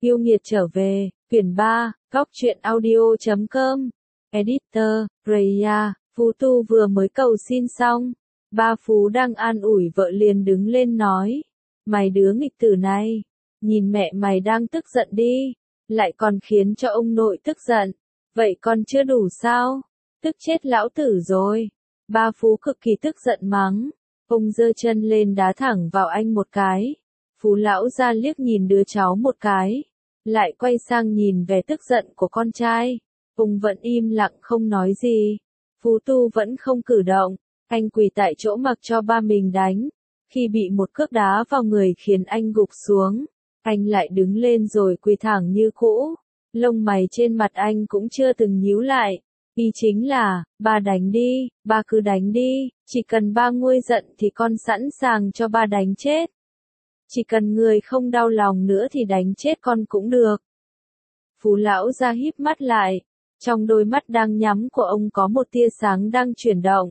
Yêu nghiệt trở về, quyển 3, góc truyện audio.com. Editor, Raya, Phú Tu vừa mới cầu xin xong. Ba Phú đang an ủi vợ liền đứng lên nói. Mày đứa nghịch tử này, nhìn mẹ mày đang tức giận đi, lại còn khiến cho ông nội tức giận. Vậy còn chưa đủ sao? Tức chết lão tử rồi. Ba Phú cực kỳ tức giận mắng. Ông giơ chân lên đá thẳng vào anh một cái. Phú lão ra liếc nhìn đứa cháu một cái, lại quay sang nhìn vẻ tức giận của con trai. Ông vẫn im lặng không nói gì. Phú Tu vẫn không cử động, anh quỳ tại chỗ mặc cho ba mình đánh. Khi bị một cước đá vào người khiến anh gục xuống, anh lại đứng lên rồi quỳ thẳng như cũ. Lông mày trên mặt anh cũng chưa từng nhíu lại. Ý chính là, ba đánh đi, ba cứ đánh đi, chỉ cần ba nguôi giận thì con sẵn sàng cho ba đánh chết. Chỉ cần người không đau lòng nữa thì đánh chết con cũng được. Phú lão ra híp mắt lại, trong đôi mắt đang nhắm của ông có một tia sáng đang chuyển động.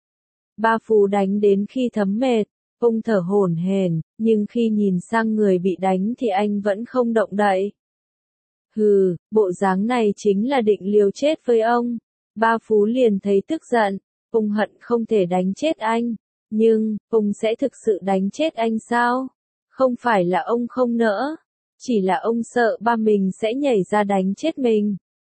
Ba Phú đánh đến khi thấm mệt, ông thở hổn hển, nhưng khi nhìn sang người bị đánh thì anh vẫn không động đậy. Hừ, bộ dáng này chính là định liều chết với ông. Ba Phú liền thấy tức giận, ông hận không thể đánh chết anh, nhưng, ông sẽ thực sự đánh chết anh sao? Không phải là ông không nỡ, chỉ là ông sợ ba mình sẽ nhảy ra đánh chết mình.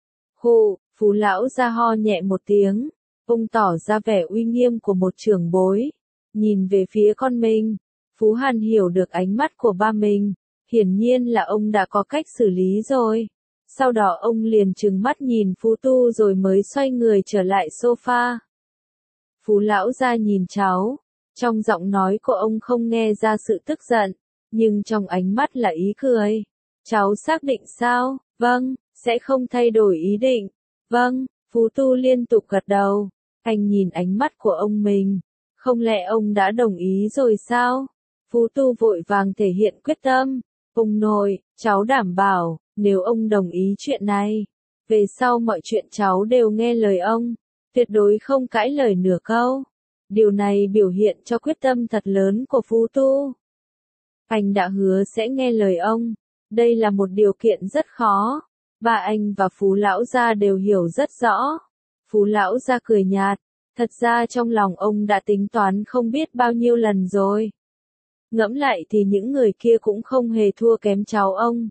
Hù, Phú lão ra ho nhẹ một tiếng, ông tỏ ra vẻ uy nghiêm của một trưởng bối, nhìn về phía con mình. Phú Hàn hiểu được ánh mắt của ba mình, hiển nhiên là ông đã có cách xử lý rồi. Sau đó ông liền trừng mắt nhìn Phú Tu rồi mới xoay người trở lại sofa. Phú lão ra nhìn cháu, trong giọng nói của ông không nghe ra sự tức giận, nhưng trong ánh mắt là ý cười. Cháu xác định sao? Vâng, sẽ không thay đổi ý định. Vâng, Phú Tu liên tục gật đầu. Anh nhìn ánh mắt của ông mình. Không lẽ ông đã đồng ý rồi sao? Phú Tu vội vàng thể hiện quyết tâm. Ông nội, cháu đảm bảo, nếu ông đồng ý chuyện này, về sau mọi chuyện cháu đều nghe lời ông, tuyệt đối không cãi lời nửa câu. Điều này biểu hiện cho quyết tâm thật lớn của Phú Tu. Anh đã hứa sẽ nghe lời ông. Đây là một điều kiện rất khó. Ba anh và Phú lão gia đều hiểu rất rõ. Phú lão gia cười nhạt. Thật ra trong lòng ông đã tính toán không biết bao nhiêu lần rồi. Ngẫm lại thì những người kia cũng không hề thua kém cháu ông.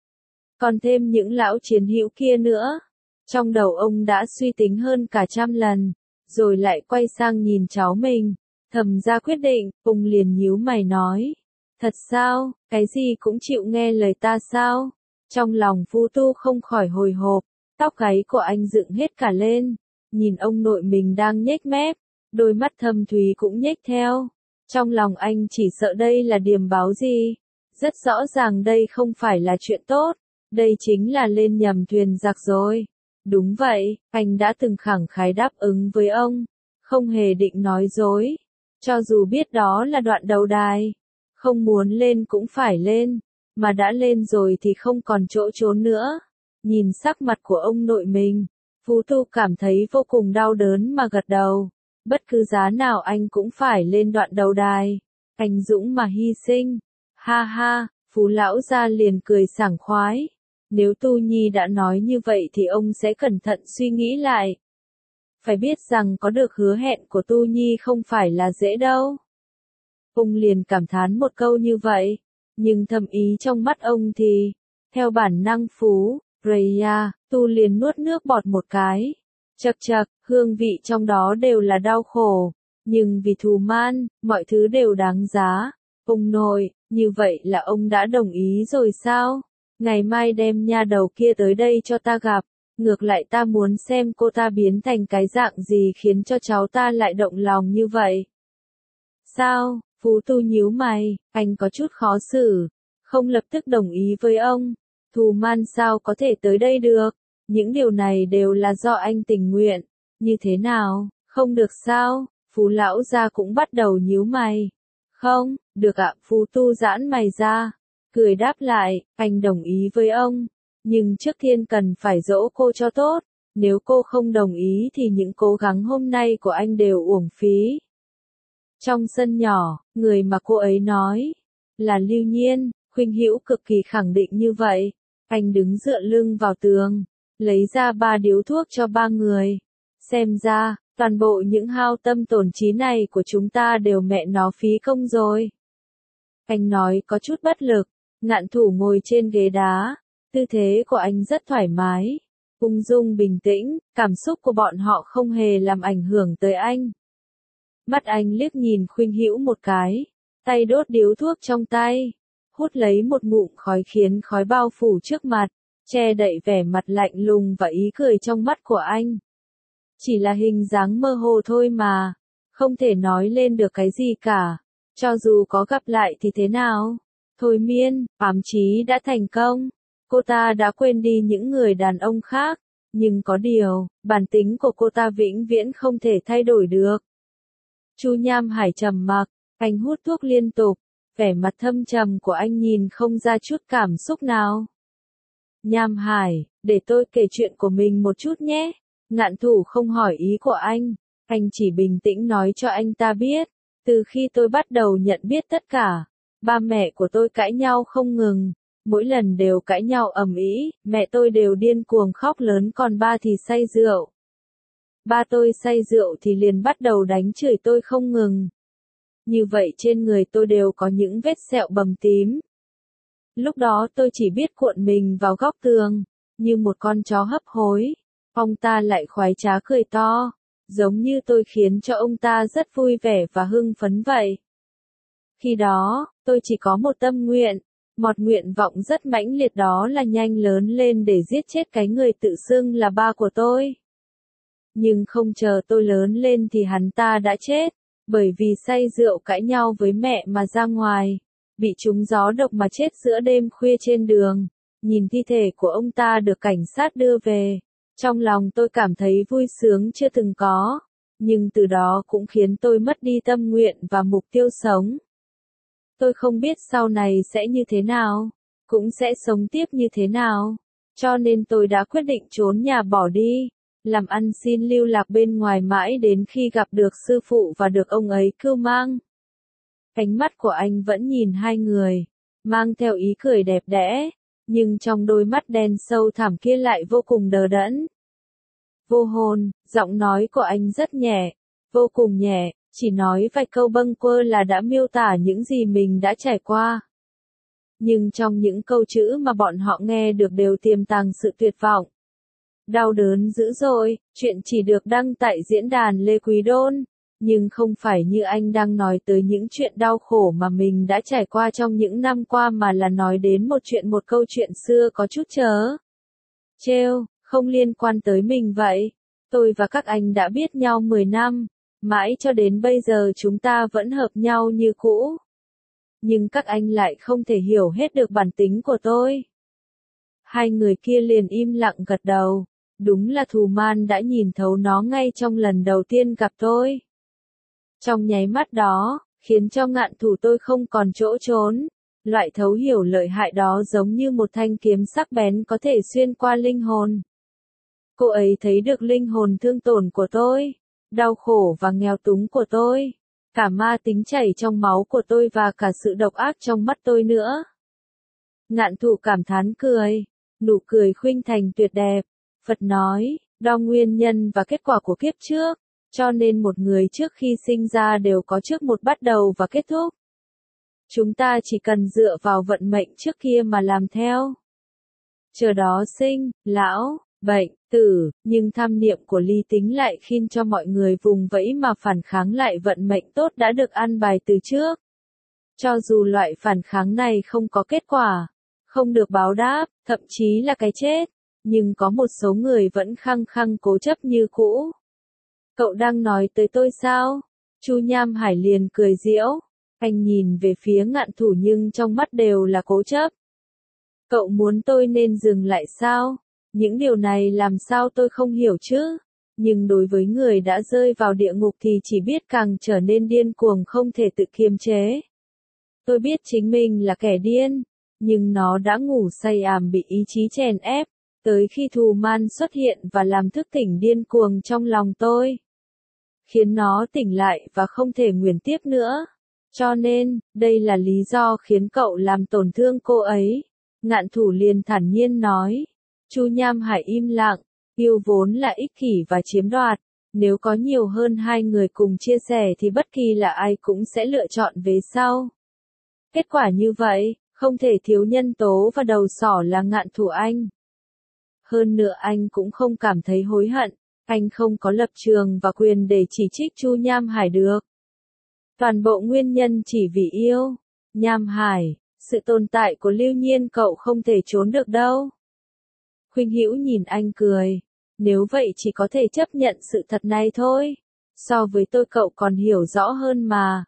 Còn thêm những lão chiến hữu kia nữa. Trong đầu ông đã suy tính hơn cả 100 lần, rồi lại quay sang nhìn cháu mình, thầm ra quyết định, ông liền nhíu mày nói. Thật sao, cái gì cũng chịu nghe lời ta sao? Trong lòng Phú Tu không khỏi hồi hộp, tóc gáy của anh dựng hết cả lên, nhìn ông nội mình đang nhếch mép, đôi mắt thâm thúy cũng nhếch theo. Trong lòng anh chỉ sợ đây là điềm báo gì. Rất rõ ràng đây không phải là chuyện tốt, đây chính là lên nhầm thuyền giặc rồi. Đúng vậy, anh đã từng khẳng khái đáp ứng với ông, không hề định nói dối. Cho dù biết đó là đoạn đầu đài, không muốn lên cũng phải lên, mà đã lên rồi thì không còn chỗ trốn nữa. Nhìn sắc mặt của ông nội mình, Phú Tu cảm thấy vô cùng đau đớn mà gật đầu. Bất cứ giá nào anh cũng phải lên đoạn đầu đài. Anh dũng mà hy sinh. Ha ha, Phú lão gia liền cười sảng khoái. Nếu Tu Nhi đã nói như vậy thì ông sẽ cẩn thận suy nghĩ lại. Phải biết rằng có được hứa hẹn của Tu Nhi không phải là dễ đâu. Ông liền cảm thán một câu như vậy, nhưng thầm ý trong mắt ông thì, theo bản năng Phú, Raya, Tu liền nuốt nước bọt một cái. Chậc chậc, hương vị trong đó đều là đau khổ, nhưng vì thù man, mọi thứ đều đáng giá. Ông nội, như vậy là ông đã đồng ý rồi sao? Ngày mai đem nha đầu kia tới đây cho ta gặp, ngược lại ta muốn xem cô ta biến thành cái dạng gì khiến cho cháu ta lại động lòng như vậy. Sao? Phú Tu nhíu mày, anh có chút khó xử, không lập tức đồng ý với ông. Thù man sao có thể tới đây được? Những điều này đều là do anh tình nguyện. Như thế nào? Không được sao? Phú lão gia cũng bắt đầu nhíu mày. Không, được ạ. Phú Tu giãn mày ra, cười đáp lại, anh đồng ý với ông. Nhưng trước tiên cần phải dỗ cô cho tốt. Nếu cô không đồng ý thì những cố gắng hôm nay của anh đều uổng phí. Trong sân nhỏ, người mà cô ấy nói là Lưu Nhiên, Khuynh Hữu cực kỳ khẳng định như vậy. Anh đứng dựa lưng vào tường, lấy ra 3 điếu thuốc cho 3 người. Xem ra, toàn bộ những hao tâm tổn trí này của chúng ta đều mẹ nó phí công rồi. Anh nói có chút bất lực, Ngạn Thủ ngồi trên ghế đá, tư thế của anh rất thoải mái, ung dung bình tĩnh, cảm xúc của bọn họ không hề làm ảnh hưởng tới anh. Mắt anh liếc nhìn Khuynh Hữu một cái, tay đốt điếu thuốc trong tay, hút lấy một ngụm khói khiến khói bao phủ trước mặt, che đậy vẻ mặt lạnh lùng và ý cười trong mắt của anh. Chỉ là hình dáng mơ hồ thôi mà, không thể nói lên được cái gì cả, cho dù có gặp lại thì thế nào. Thôi miên, ám chí đã thành công, cô ta đã quên đi những người đàn ông khác, nhưng có điều, bản tính của cô ta vĩnh viễn không thể thay đổi được. Chu Nham Hải trầm mặc, anh hút thuốc liên tục, vẻ mặt thâm trầm của anh nhìn không ra chút cảm xúc nào. Nham Hải, để tôi kể chuyện của mình một chút nhé. Ngạn Thủ không hỏi ý của anh chỉ bình tĩnh nói cho anh ta biết, từ khi tôi bắt đầu nhận biết tất cả, ba mẹ của tôi cãi nhau không ngừng, mỗi lần đều cãi nhau ầm ĩ, mẹ tôi đều điên cuồng khóc lớn còn ba thì say rượu. Ba tôi say rượu thì liền bắt đầu đánh chửi tôi không ngừng. Như vậy trên người tôi đều có những vết sẹo bầm tím. Lúc đó tôi chỉ biết cuộn mình vào góc tường, như một con chó hấp hối. Ông ta lại khoái trá cười to, giống như tôi khiến cho ông ta rất vui vẻ và hưng phấn vậy. Khi đó, tôi chỉ có một tâm nguyện, một nguyện vọng rất mãnh liệt, đó là nhanh lớn lên để giết chết cái người tự xưng là ba của tôi. Nhưng không chờ tôi lớn lên thì hắn ta đã chết, bởi vì say rượu cãi nhau với mẹ mà ra ngoài, bị trúng gió độc mà chết giữa đêm khuya trên đường. Nhìn thi thể của ông ta được cảnh sát đưa về, trong lòng tôi cảm thấy vui sướng chưa từng có, nhưng từ đó cũng khiến tôi mất đi tâm nguyện và mục tiêu sống. Tôi không biết sau này sẽ như thế nào, cũng sẽ sống tiếp như thế nào, cho nên tôi đã quyết định trốn nhà bỏ đi, làm ăn xin lưu lạc bên ngoài mãi đến khi gặp được sư phụ và được ông ấy cưu mang. Ánh mắt của anh vẫn nhìn hai người, mang theo ý cười đẹp đẽ, nhưng trong đôi mắt đen sâu thẳm kia lại vô cùng đờ đẫn. Vô hồn, giọng nói của anh rất nhẹ, vô cùng nhẹ, chỉ nói vài câu bâng quơ là đã miêu tả những gì mình đã trải qua. Nhưng trong những câu chữ mà bọn họ nghe được đều tiềm tàng sự tuyệt vọng. Đau đớn dữ dội, chuyện chỉ được đăng tại diễn đàn Lê Quý Đôn, nhưng không phải như anh đang nói tới những chuyện đau khổ mà mình đã trải qua trong những năm qua, mà là nói đến một câu chuyện xưa có chút trêu, không liên quan tới mình vậy. Tôi và các anh đã biết nhau 10 năm, mãi cho đến bây giờ chúng ta vẫn hợp nhau như cũ. Nhưng các anh lại không thể hiểu hết được bản tính của tôi. Hai người kia liền im lặng gật đầu. Đúng là Thù Man đã nhìn thấu nó ngay trong lần đầu tiên gặp tôi. Trong nháy mắt đó, khiến cho Ngạn Thủ tôi không còn chỗ trốn. Loại thấu hiểu lợi hại đó giống như một thanh kiếm sắc bén có thể xuyên qua linh hồn. Cô ấy thấy được linh hồn thương tổn của tôi, đau khổ và nghèo túng của tôi, cả ma tính chảy trong máu của tôi và cả sự độc ác trong mắt tôi nữa. Ngạn Thủ cảm thán cười, nụ cười khuynh thành tuyệt đẹp. Phật nói, đo nguyên nhân và kết quả của kiếp trước, cho nên một người trước khi sinh ra đều có trước một bắt đầu và kết thúc. Chúng ta chỉ cần dựa vào vận mệnh trước kia mà làm theo. Chờ đó sinh, lão, bệnh, tử, nhưng tham niệm của Lý Tính lại khiến cho mọi người vùng vẫy mà phản kháng lại vận mệnh tốt đã được an bài từ trước. Cho dù loại phản kháng này không có kết quả, không được báo đáp, thậm chí là cái chết, nhưng có một số người vẫn khăng khăng cố chấp như cũ. Cậu đang nói tới tôi sao? Chu Nham Hải liền cười giễu. Anh nhìn về phía Ngạn Thủ nhưng trong mắt đều là cố chấp. Cậu muốn tôi nên dừng lại sao? Những điều này làm sao tôi không hiểu chứ? Nhưng đối với người đã rơi vào địa ngục thì chỉ biết càng trở nên điên cuồng không thể tự kiềm chế. Tôi biết chính mình là kẻ điên, nhưng nó đã ngủ say ảm bị ý chí chèn ép, tới khi Thù Man xuất hiện và làm thức tỉnh điên cuồng trong lòng tôi. Khiến nó tỉnh lại và không thể nguyền tiếp nữa. Cho nên, đây là lý do khiến cậu làm tổn thương cô ấy. Ngạn Thủ liền thản nhiên nói. Chu Nham Hải im lặng, yêu vốn là ích kỷ và chiếm đoạt, nếu có nhiều hơn hai người cùng chia sẻ thì bất kỳ là ai cũng sẽ lựa chọn về sau. Kết quả như vậy, không thể thiếu nhân tố và đầu sỏ là Ngạn Thủ anh. Hơn nữa anh cũng không cảm thấy hối hận, anh không có lập trường và quyền để chỉ trích Chu Nham Hải được. Toàn bộ nguyên nhân chỉ vì yêu. Nham Hải, sự tồn tại của Lưu Nhiên cậu không thể trốn được đâu. Khuynh Hữu nhìn anh cười. Nếu vậy chỉ có thể chấp nhận sự thật này thôi. So với tôi cậu còn hiểu rõ hơn mà.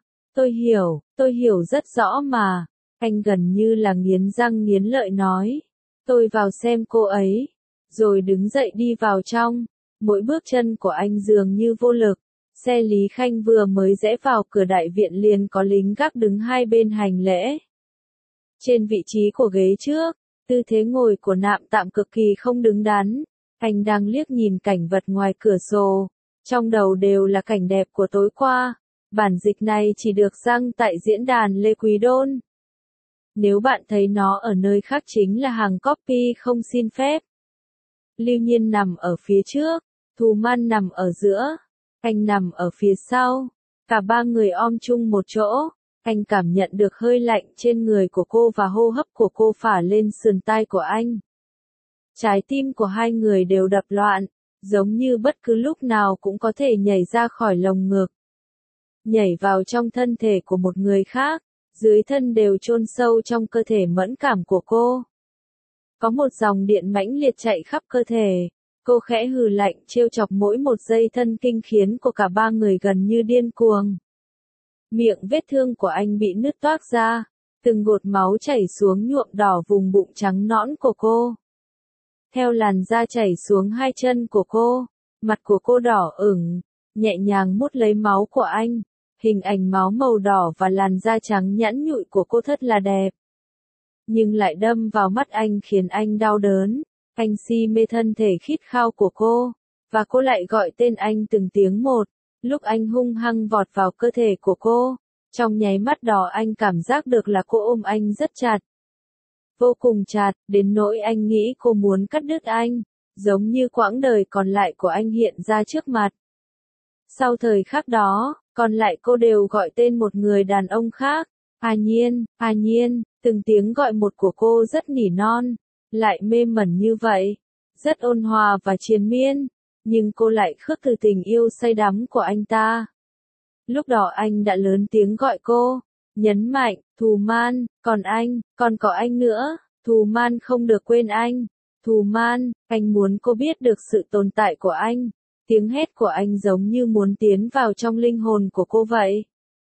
Tôi hiểu rất rõ mà. Anh gần như là nghiến răng nghiến lợi nói. Tôi vào xem cô ấy. Rồi đứng dậy đi vào trong. Mỗi bước chân của anh dường như vô lực. Xe Lý Khanh vừa mới rẽ vào cửa đại viện liền có lính gác đứng hai bên hành lễ. Trên vị trí của ghế trước, tư thế ngồi của Nạm Tạm cực kỳ không đứng đắn. Anh đang liếc nhìn cảnh vật ngoài cửa sổ. Trong đầu đều là cảnh đẹp của tối qua. Bản dịch này chỉ được đăng tại diễn đàn Lê Quý Đôn. Nếu bạn thấy nó ở nơi khác chính là hàng copy không xin phép. Lưu Nhiên nằm ở phía trước, Thù Man nằm ở giữa, anh nằm ở phía sau. Cả ba người om chung một chỗ. Anh cảm nhận được hơi lạnh trên người của cô và hô hấp của cô phả lên sườn tai của anh. Trái tim của hai người đều đập loạn, giống như bất cứ lúc nào cũng có thể nhảy ra khỏi lồng ngực. Nhảy vào trong thân thể của một người khác, dưới thân đều chôn sâu trong cơ thể mẫn cảm của cô. Có một dòng điện mãnh liệt chạy khắp cơ thể. Cô khẽ hừ lạnh trêu chọc mỗi một giây thân kinh khiến của cả ba người gần như điên cuồng. Miệng vết thương của anh bị nứt toác ra, từng gột máu chảy xuống nhuộm đỏ vùng bụng trắng nõn của cô. Theo làn da chảy xuống hai chân của cô, mặt của cô đỏ ửng, nhẹ nhàng mút lấy máu của anh. Hình ảnh máu màu đỏ và làn da trắng nhẵn nhụi của cô thật là đẹp. Nhưng lại đâm vào mắt anh khiến anh đau đớn. Anh si mê thân thể khít khao của cô, và cô lại gọi tên anh từng tiếng một. Lúc anh hung hăng vọt vào cơ thể của cô, trong nháy mắt đó anh cảm giác được là cô ôm anh rất chặt. Vô cùng chặt, đến nỗi anh nghĩ cô muốn cắt đứt anh, giống như quãng đời còn lại của anh hiện ra trước mặt. Sau thời khắc đó, còn lại cô đều gọi tên một người đàn ông khác. A Nhiên, từng tiếng gọi một của cô rất nỉ non, lại mê mẩn như vậy, rất ôn hòa và triền miên, nhưng cô lại khước từ tình yêu say đắm của anh ta. Lúc đó anh đã lớn tiếng gọi cô, nhấn mạnh, Thù Man, còn có anh nữa, Thù Man không được quên anh, Thù Man, anh muốn cô biết được sự tồn tại của anh. Tiếng hét của anh giống như muốn tiến vào trong linh hồn của cô vậy.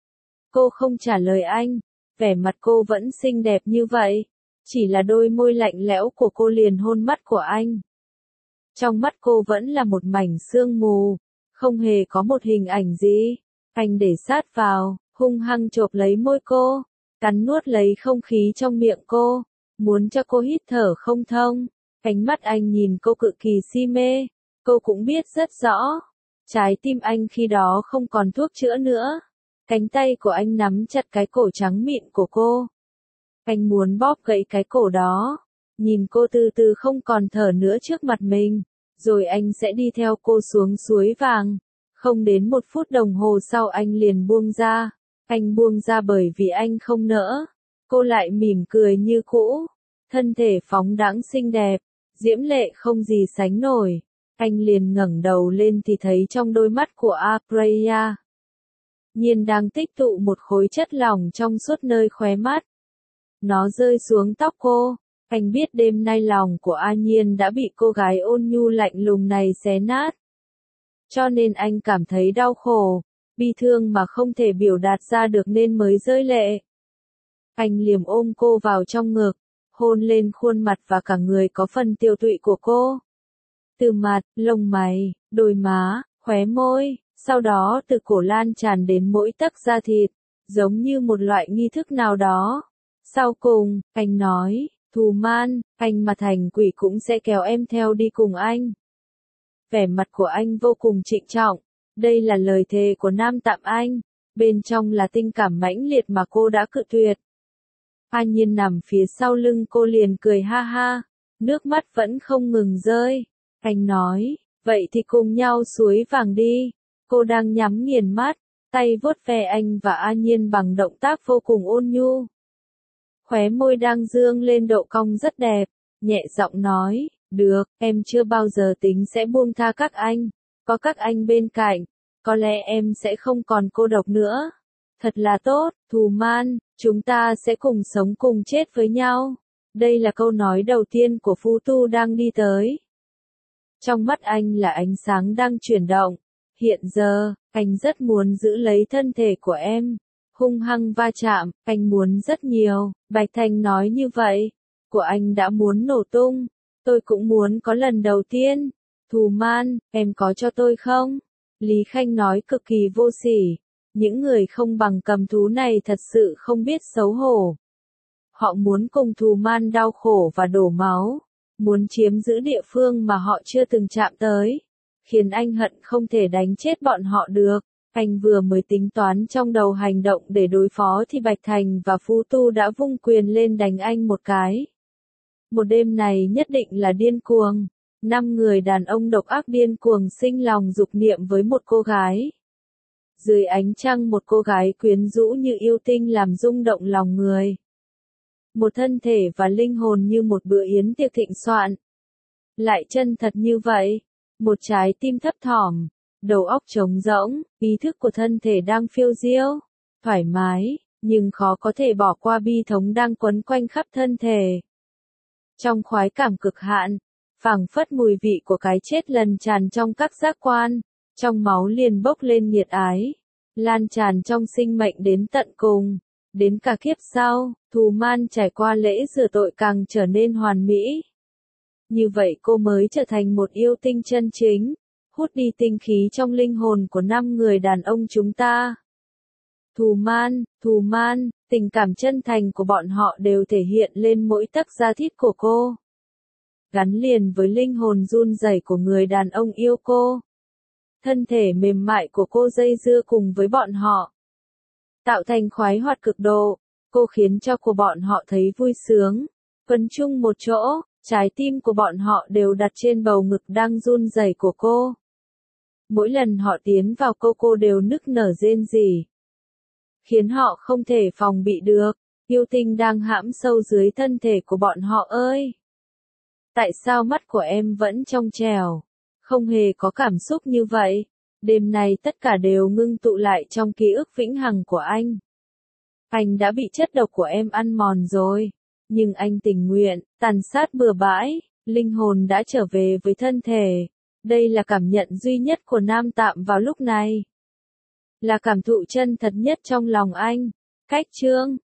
Cô không trả lời anh, vẻ mặt cô vẫn xinh đẹp như vậy, chỉ là đôi môi lạnh lẽo của cô liền hôn mắt của anh. Trong mắt cô vẫn là một mảnh sương mù, không hề có một hình ảnh gì. Anh để sát vào, hung hăng chộp lấy môi cô, cắn nuốt lấy không khí trong miệng cô, muốn cho cô hít thở không thông. Ánh mắt anh nhìn cô cực kỳ si mê, cô cũng biết rất rõ. Trái tim anh khi đó không còn thuốc chữa nữa. Cánh tay của anh nắm chặt cái cổ trắng mịn của cô. Anh muốn bóp gãy cái cổ đó, nhìn cô từ từ không còn thở nữa trước mặt mình, rồi anh sẽ đi theo cô xuống suối vàng. Không đến 1 phút đồng hồ sau anh liền buông ra. Anh buông ra bởi vì anh không nỡ. Cô lại mỉm cười như cũ. Thân thể phóng đãng xinh đẹp, diễm lệ không gì sánh nổi. Anh liền ngẩng đầu lên thì thấy trong đôi mắt của Apreya Nhiên đang tích tụ một khối chất lỏng trong suốt nơi khóe mắt. Nó rơi xuống tóc cô. Anh biết đêm nay lòng của A Nhiên đã bị cô gái ôn nhu lạnh lùng này xé nát. Cho nên anh cảm thấy đau khổ, bi thương mà không thể biểu đạt ra được nên mới rơi lệ. Anh liềm ôm cô vào trong ngực, hôn lên khuôn mặt và cả người có phần tiêu tụy của cô. Từ mặt, lông mày, đôi má, khóe môi, sau đó từ cổ lan tràn đến mỗi tấc da thịt, giống như một loại nghi thức nào đó. Sau cùng, anh nói, Thù Man, anh mà thành quỷ cũng sẽ kéo em theo đi cùng anh. Vẻ mặt của anh vô cùng trịnh trọng, đây là lời thề của Nam Tạm Anh, bên trong là tình cảm mãnh liệt mà cô đã cự tuyệt. An Nhiên nằm phía sau lưng cô liền cười ha ha, nước mắt vẫn không ngừng rơi. Anh nói, vậy thì cùng nhau suối vàng đi. Cô đang nhắm nghiền mắt, tay vuốt ve anh và An Nhiên bằng động tác vô cùng ôn nhu. Khóe môi đang dương lên độ cong rất đẹp, nhẹ giọng nói, được, em chưa bao giờ tính sẽ buông tha các anh. Có các anh bên cạnh, có lẽ em sẽ không còn cô độc nữa. Thật là tốt, Thù Man, chúng ta sẽ cùng sống cùng chết với nhau. Đây là câu nói đầu tiên của Phú Tu đang đi tới. Trong mắt anh là ánh sáng đang chuyển động. Hiện giờ, anh rất muốn giữ lấy thân thể của em. Hung hăng va chạm, anh muốn rất nhiều. Bạch Thành nói như vậy. Của anh đã muốn nổ tung. Tôi cũng muốn có lần đầu tiên. Thù Man, em có cho tôi không? Lý Khanh nói cực kỳ vô sỉ. Những người không bằng cầm thú này thật sự không biết xấu hổ. Họ muốn cùng Thù Man đau khổ và đổ máu. Muốn chiếm giữ địa phương mà họ chưa từng chạm tới. Khiến anh hận không thể đánh chết bọn họ được. Anh vừa mới tính toán trong đầu hành động để đối phó thì Bạch Thành và Phú Tu đã vung quyền lên đánh anh một cái. Một đêm này nhất định là điên cuồng. 5 người đàn ông độc ác điên cuồng sinh lòng dục niệm với một cô gái. Dưới ánh trăng một cô gái quyến rũ như yêu tinh làm rung động lòng người. Một thân thể và linh hồn như một bữa yến tiệc thịnh soạn. Lại chân thật như vậy. Một trái tim thấp thỏm. Đầu óc trống rỗng, ý thức của thân thể đang phiêu diêu. Thoải mái, nhưng khó có thể bỏ qua bi thống đang quấn quanh khắp thân thể. Trong khoái cảm cực hạn, phảng phất mùi vị của cái chết lần tràn trong các giác quan. Trong máu liền bốc lên nhiệt ái. Lan tràn trong sinh mệnh đến tận cùng. Đến cả kiếp sau, Thù Man trải qua lễ rửa tội càng trở nên hoàn mỹ. Như vậy cô mới trở thành một yêu tinh chân chính. Hút đi tinh khí trong linh hồn của 5 người đàn ông chúng ta. Thù Man, tình cảm chân thành của bọn họ đều thể hiện lên mỗi tấc da thịt của cô. Gắn liền với linh hồn run rẩy của người đàn ông yêu cô. Thân thể mềm mại của cô dây dưa cùng với bọn họ. Tạo thành khoái hoạt cực độ, cô khiến cho của bọn họ thấy vui sướng. Quấn chung một chỗ, trái tim của bọn họ đều đặt trên bầu ngực đang run rẩy của cô. Mỗi lần họ tiến vào cô đều nức nở rên rỉ. Khiến họ không thể phòng bị được, yêu tinh đang hãm sâu dưới thân thể của bọn họ ơi. Tại sao mắt của em vẫn trong trẻo, không hề có cảm xúc như vậy? Đêm nay tất cả đều ngưng tụ lại trong ký ức vĩnh hằng của anh. Anh đã bị chất độc của em ăn mòn rồi, nhưng anh tình nguyện, tàn sát bừa bãi, linh hồn đã trở về với thân thể. Đây là cảm nhận duy nhất của Nam Tạm vào lúc này. Là cảm thụ chân thật nhất trong lòng anh. Cách chương